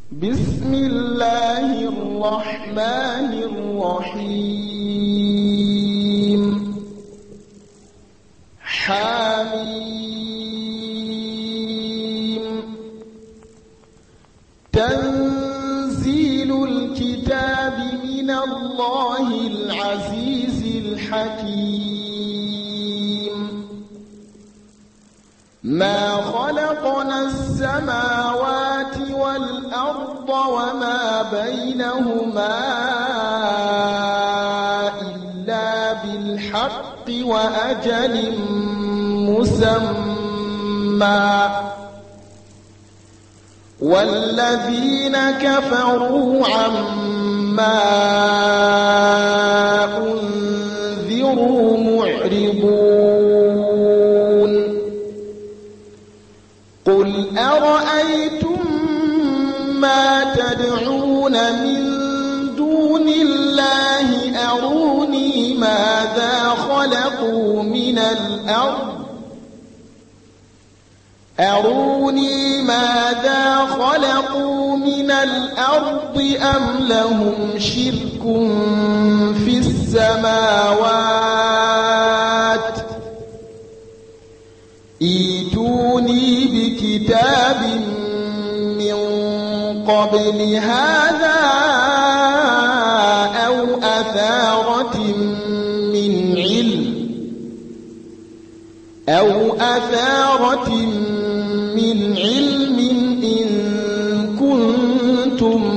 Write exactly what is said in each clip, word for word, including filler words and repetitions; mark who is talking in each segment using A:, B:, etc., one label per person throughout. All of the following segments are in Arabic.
A: بسم الله الرحمن الرحيم حميم تنزيل الكتاب من الله العزيز الحكيم ما خلقنا السماوات والأرض وما بينهما إلا بالحق وأجل مسمى والذين كفروا عما أنذروا معرضون قل أرأيتم ما تدعون من دون الله أروني ماذا خلقوا من الأرض أروني ماذا خلقوا من الأرض أم لهم شرك في السماوات ائتوني بكتاب من قبل هذا أو أثارة من علم أو أثارة من علم إن كنتم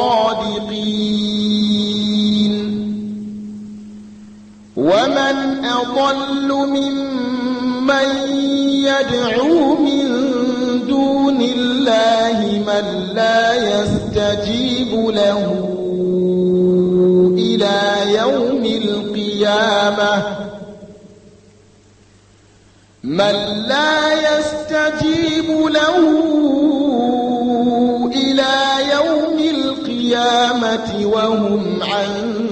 A: صادقين ومن أضل ممن يدعو من دون الله من لا يستجيب له إلى يوم القيامة من لا يستجيب له إلى يوم القيامة وهم عن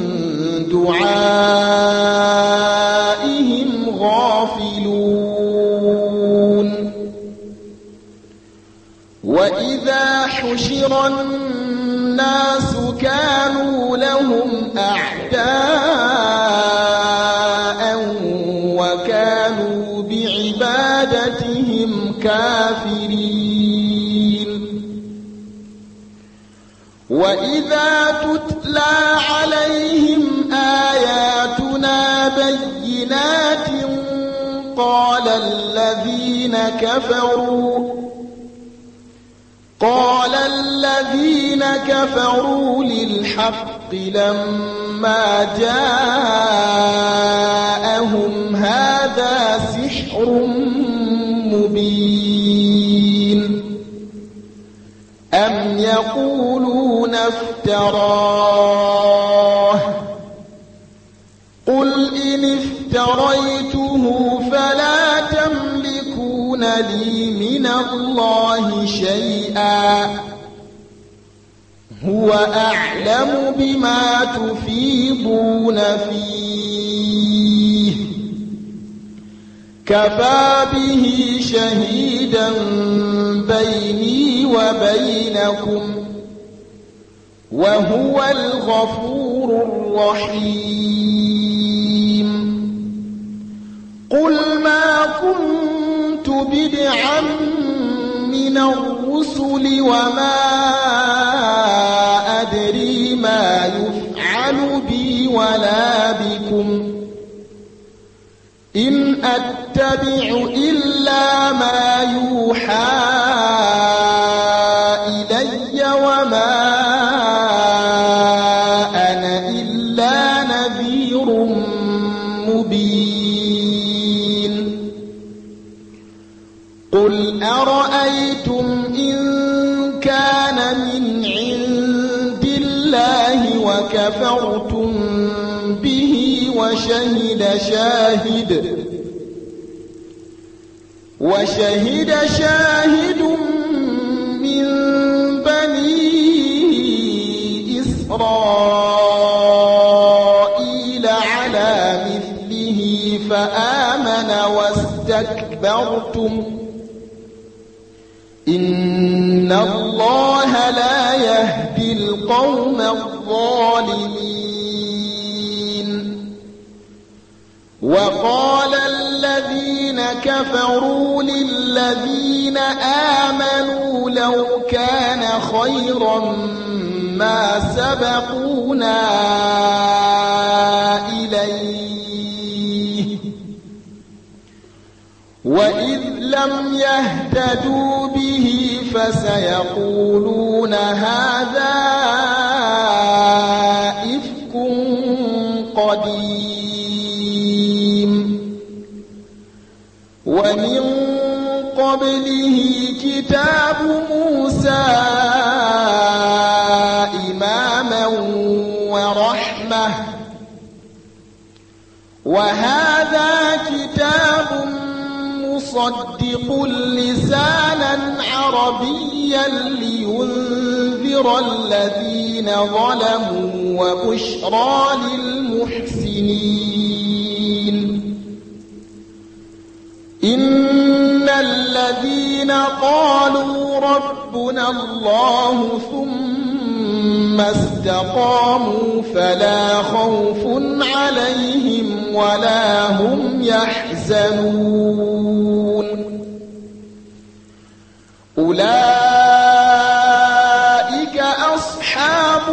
A: دعائهم غافلون وإذا حشر الناس كانوا لهم أعداء وكانوا بعبادتهم كافرين وإذا تتلى عليهم آياتنا بينات قال الذين كفروا قال الذين كفروا للحق لما جاءهم هذا سحر مبين أم يقولون افتراه قل إن افتريته فلا تملكون لي من الله شيئا هو أعلم بما تفيضون فيه كفى به شهيدا بيني وبينكم وهو الغفور الرحيم قل ما كنت بدعا من الرسل وما أدري ما يفعل بي ولا بكم إن أتبع إلا ما يوحى إلي وما أنا إلا نذير مبين قل أرأيتم إن كان من عند الله وكفرتم به وشهد شاهد وشهد شاهد من بني إسرائيل على مثله فآمن واستكبرتم إن الله لا القوم الظالمين. وقال الذين كفروا للذين آمنوا لو كان خيرا ما سبقونا إليه وإذ لم يهتدوا به فسيقولون هذا إفك قديم. ومن قبله كتاب موسى إماما ورحمة وهذا كتاب مصدق لسانا عربيا لينذر الذين ظلموا وبشرى للمحسنين. إن الذين قالوا ربنا الله ثم استقاموا فلا خوف عليهم ولا هم يحزنون. أولئك أصحاب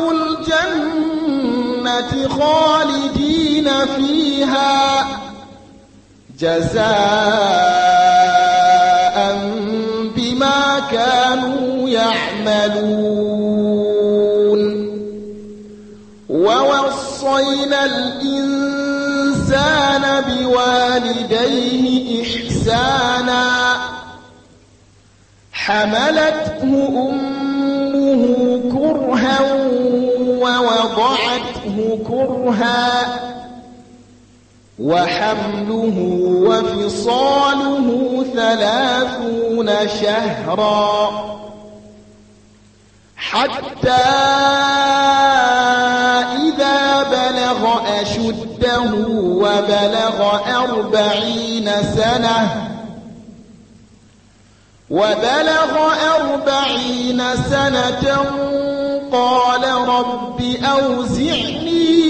A: الجنة خالدين فيها جزاء بما كانوا يعملون. ووصينا الإنسان بوالديه إحسانا حملته أمه كرها ووضعته كرها وحمله وفصاله ثلاثون شهرا حتى إذا بلغ أشده وبلغ أربعين سنة وبلغ أربعين سنة قال رب أوزعني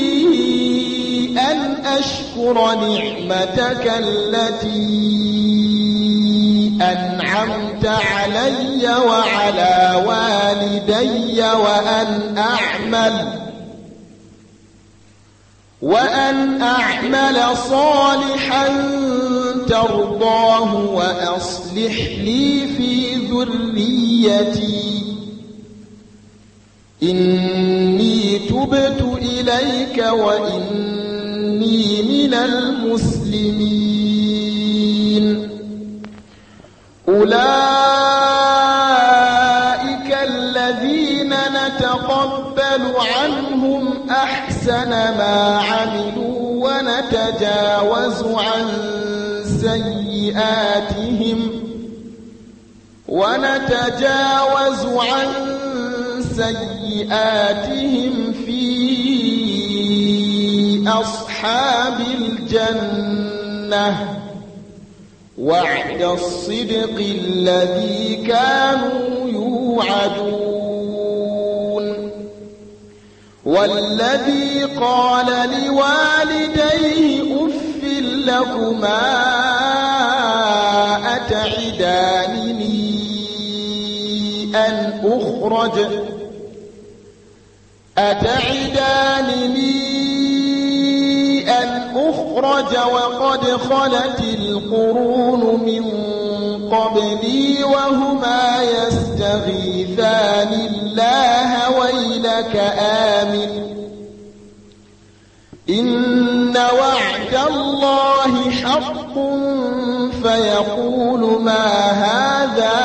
A: أن أشكر نعمتك التي أنعمت علي وعلى والدي وأن أعمل وأن أعمل صالحا ترضاه وأصلح لي في ذريتي إني تبت إليك وإني من المسلمين. أولئك الذين نتقبل عنهم أحسن ما عملوا ونتجاوز عن سيئاتهم ونتجاوز عن سيئاتهم في أصحاب الجنة وعد الصدق الذي كانوا يوعدون. والذي قال لوالديه أف لكما أتعدانني أن أخرج أتعدانني أن أخرج وقد خلت القرون من قبلي وهما يستغيثان الله ويلك آمن إن وعد الله حق فيقول ما هذا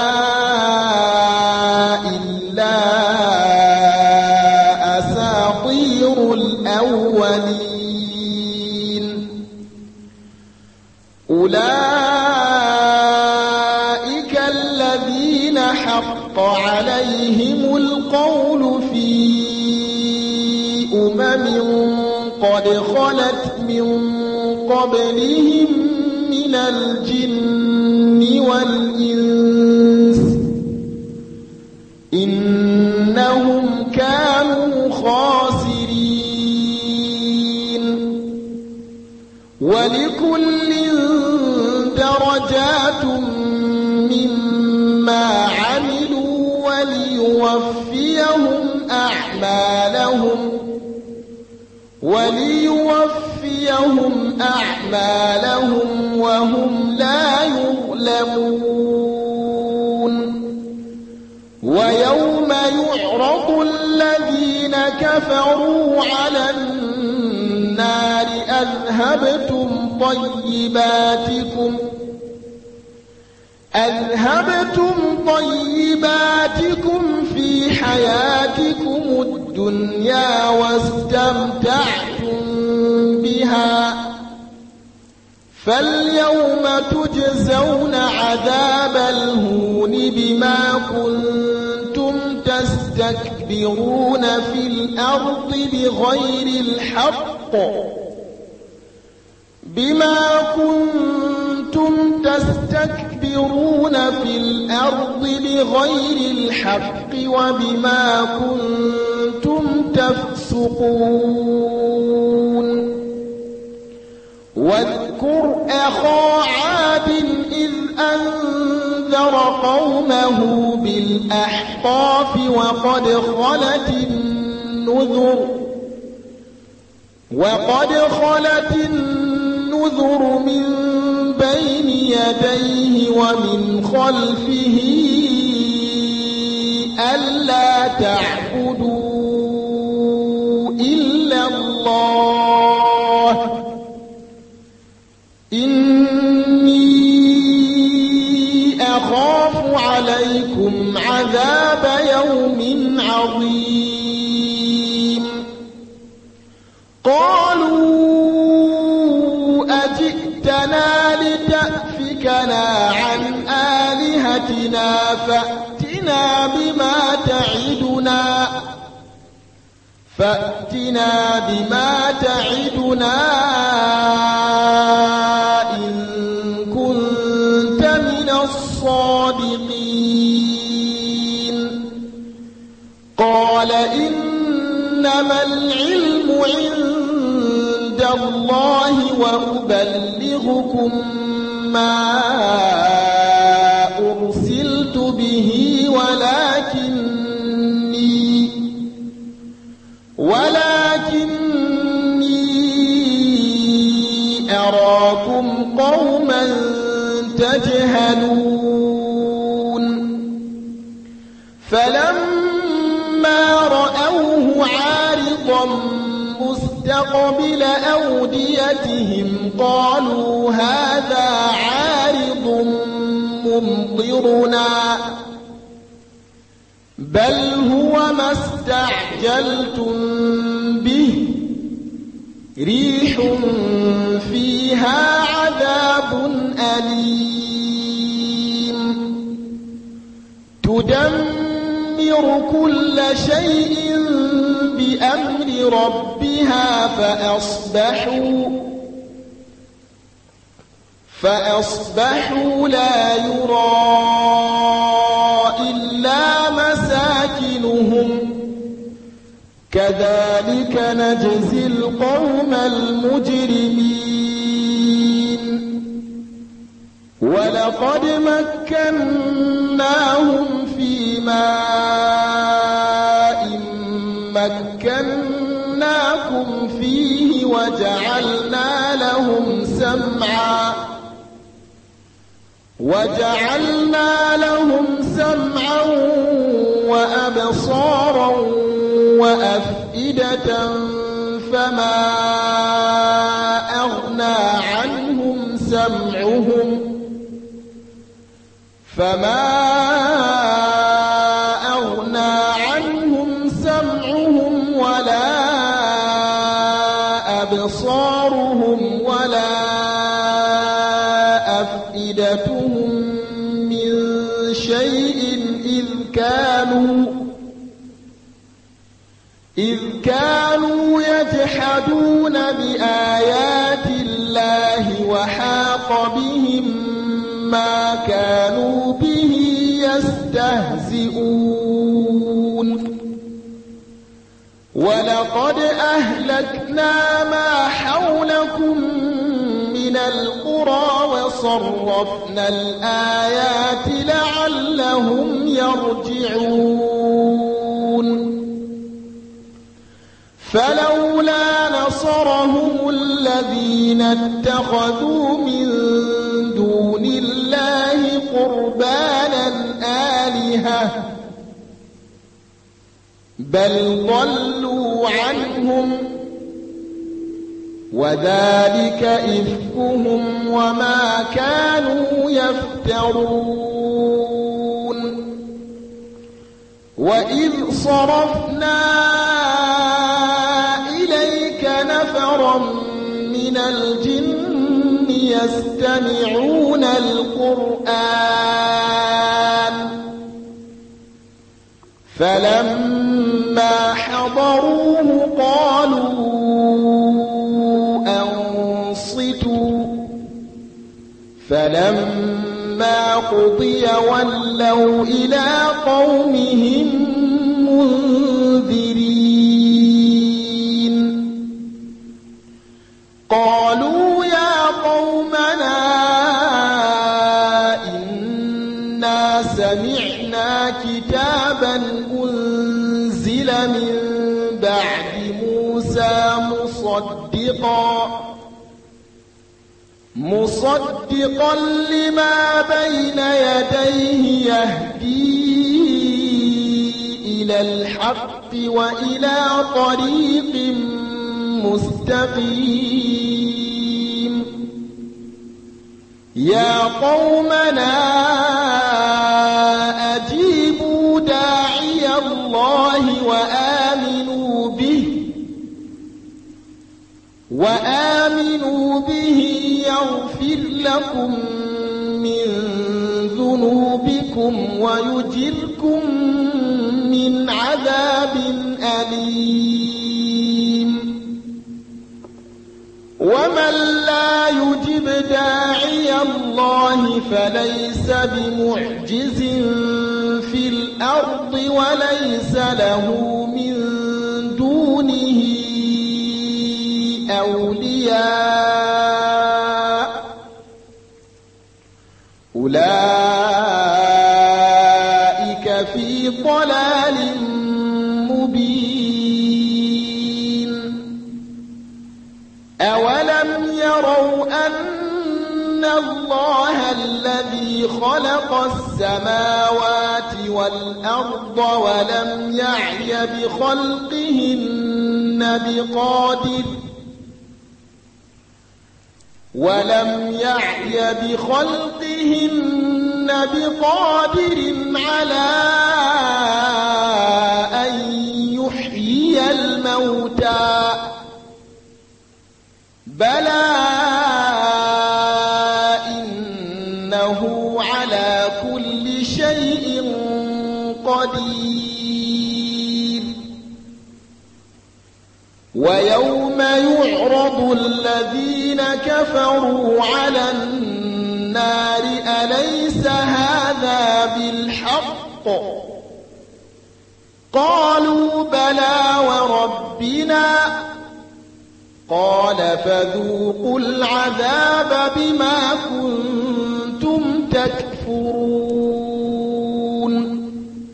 A: إلا أساطير الأولين. أولئك الذين حق عليهم القول في أمم قد خلت من قبلهم من الجن والإنس إنهم كانوا وليوفيهم أعمالهم وليوفيهم أعمالهم وهم لا يظلمون ويوم يعرض الذين كفروا على النار أذهبتم طيباتكم أذهبتم طيباتكم في حياتكم الدنيا واستمتعتم بها فاليوم تجزون عذاب الهون بما كنتم تستكبرون في الأرض بغير الحق بما كنتم تستكبرون في الأرض بغير الحق وبما كنتم تفسقون واذكر أخا عاد إذ أنذر قومه بالأحقاف وقد خلت النذر وقد خلت النذر من بين يديه ومن خلفه ألا تعبدوا إلا الله إني أخاف عليكم عذاب يوم عظيم قالوا أجئتنا لتأفكنا عن آلهتنا فأتنا بما تعدنا فأتنا بما تعدنا إن كنت من الصادقين قال إنما العلم عند الله وأبلغكم ما أرسلت به ولكني ولكني أراكم قوما تجهلون فلما رأوه عارضا مستقبل أوديتهم قالوا هذا عارض ممطرنا بل هو ما استعجلتم به ريح فيها عذاب أليم تدمر كل شيء بأمر ربها فأصبحوا فأصبحوا لا يرى إلا مساكنهم كذلك نجزي القوم المجرمين ولقد مكناهم في ماء مكناكم فيه وجعلنا لهم سمعا وجعلنا لهم سمعا وأبصارا وأفئدة فما أغنى عنهم سمعهم فما أغنى عنهم سمعهم ولا أبصارهم ولا أفئدتهم من شيء إذ كانوا إذ كانوا يجحدون بآيات الله وحاق بهم ما كانوا به يستهزئون ولقد أهلكنا ما حولكم من القرى وصرفنا الآيات لعلهم يرجعون فلولا نصرهم الذين اتخذوا من دون الله قربانا آلهة بل ضلوا عنهم وذلك إفكهم وما كانوا يفترون وإذ صرفنا إليك نفرا من الجن يستمعون القرآن فلما حضروه قالوا أنصتوا فلما قضي ولوا إلى قومهم منذرين قالوا يا قومنا إنا سمعنا كتابا أنزل من بعد موسى مصدقا مصدقا لما بين يديه يهدي إلى الحق وإلى طريق مستقيم يا قومنا أجيبوا داعي الله وآمنوا به وآمنوا به يغفر لكم من ذنوبكم ويجركم من عذاب أليم ومن لا يجب داعي الله فليس بمعجز في الأرض وليس له من دونه أولياء أولئك في ضلال مبين أولم يروا أن الله الذي خلق السماوات والأرض ولم يعي بخلقهن بقادر ولم يعي بخلقهن بقادر على أن يحيي الموتى بلى إنه على كل شيء قدير ويوم يعرض الذين كفروا على النار أليس هذا بالحق قالوا بلى وربنا قال فذوقوا العذاب بما كنتم تكفرون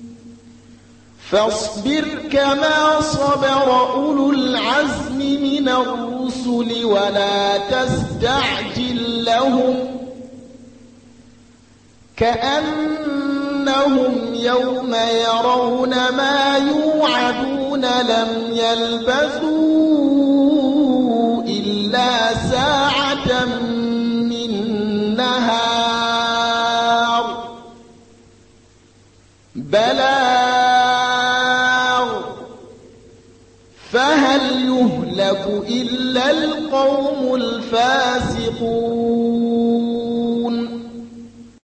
A: فاصبر كما صبر أولو العزم من الرسل ولا تستعجل لهم كأنهم يوم يرون ما يوعدون لم يلبثوا إلا ساعة من نهار بلاغ فهل يهلك إلا القوم الفاسقون